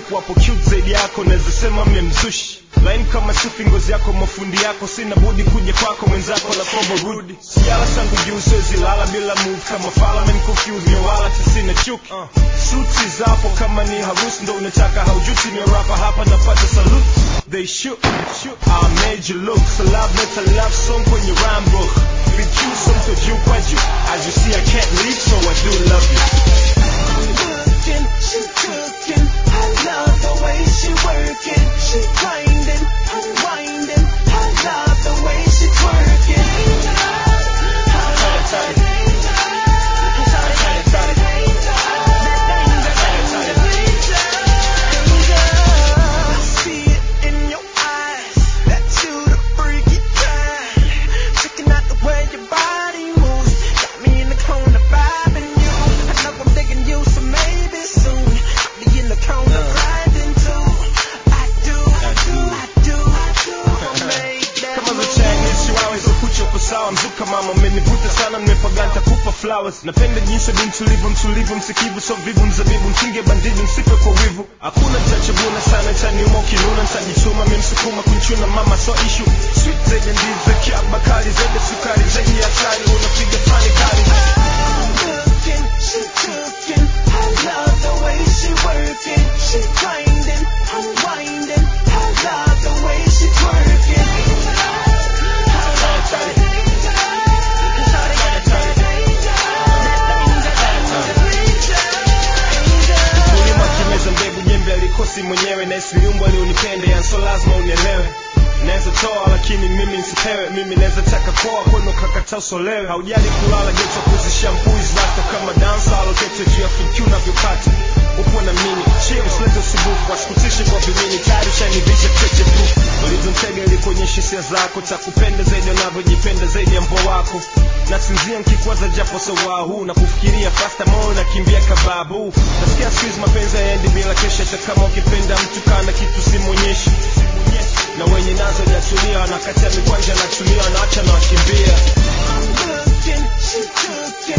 group wapo cute zaidi yako, naweza sema mmemzushi. Line kama sufi ngozi yako mafundi yako, sina budi kuja kwako mwenzako la kobo rudi. Sijala sangu juu siwezi lala bila move kama fala men confused me wala sina chuki. Suits zapo kama ni harusi ndo unataka haujuti ni rapper hapa napata salute. They shoot, I made you look. So love let a love song kwenye rhyme book. With you some to you kwa you. As you see I can't leave so I do love you. Looking, she cooking. I love the way she working. She grinding, unwinding. I love the way she twerking. I see it in your eyes that you the freaky kind. Checking out the way your body moves, got me in the corner vibing you. I know I'm digging you, so maybe soon I'll be in the corner grinding too. I do. Kama za Chinese chihuahuas ukucha uko sawa mzuka mama umenivuta sana nimepaganta kupa flowers. Napenda jinsi binti mtulivu msikivu so vivu mzabibu mchinge bandiji msipe kwa wivu. Hakuna chachabuna sana chaniuma ukinuna nitajituma mimsukuma kunchuna mama so issue. Sweet zaidi ndizi kia bakali zaidi sukari zaidi ya tani unapiga fani kali. Looking, she cooking. I love the way she working. She grinding, unwinding. I love the way she twerking. Kulima kimeza mbegu jembe alikosi mwenyewe na isiliumbo alionipende ya so lazima unielewe. Naweza toa lakini mimi nsipewe. Mimi naweza taka koa kwenu kakata usolewe. Haujali kulala geto kuzishampui zlasta kama dansa aloketo juu ya FQ na vyopata. Upo na mimi chill usilete usibufu wasikutishe kwa vimini tayari shanivisha cheche tu. Ulivyomtega ilikuonyesha hisia zako takupenda zaidi unavyojipenda zaidi ya mbo wako. Nasinzia nkikwaza japo sawa huu na kufikiria fasta moyo nakimbia kababu. Nasikia squeeze mapenzi hayaendi bila kesha hata kama ukipenda mtu kana kitu simwonyeshi. Na wenye nazo jatulia na kati ya mikwanja natumia na acha na wakimbia. Looking, she cooking.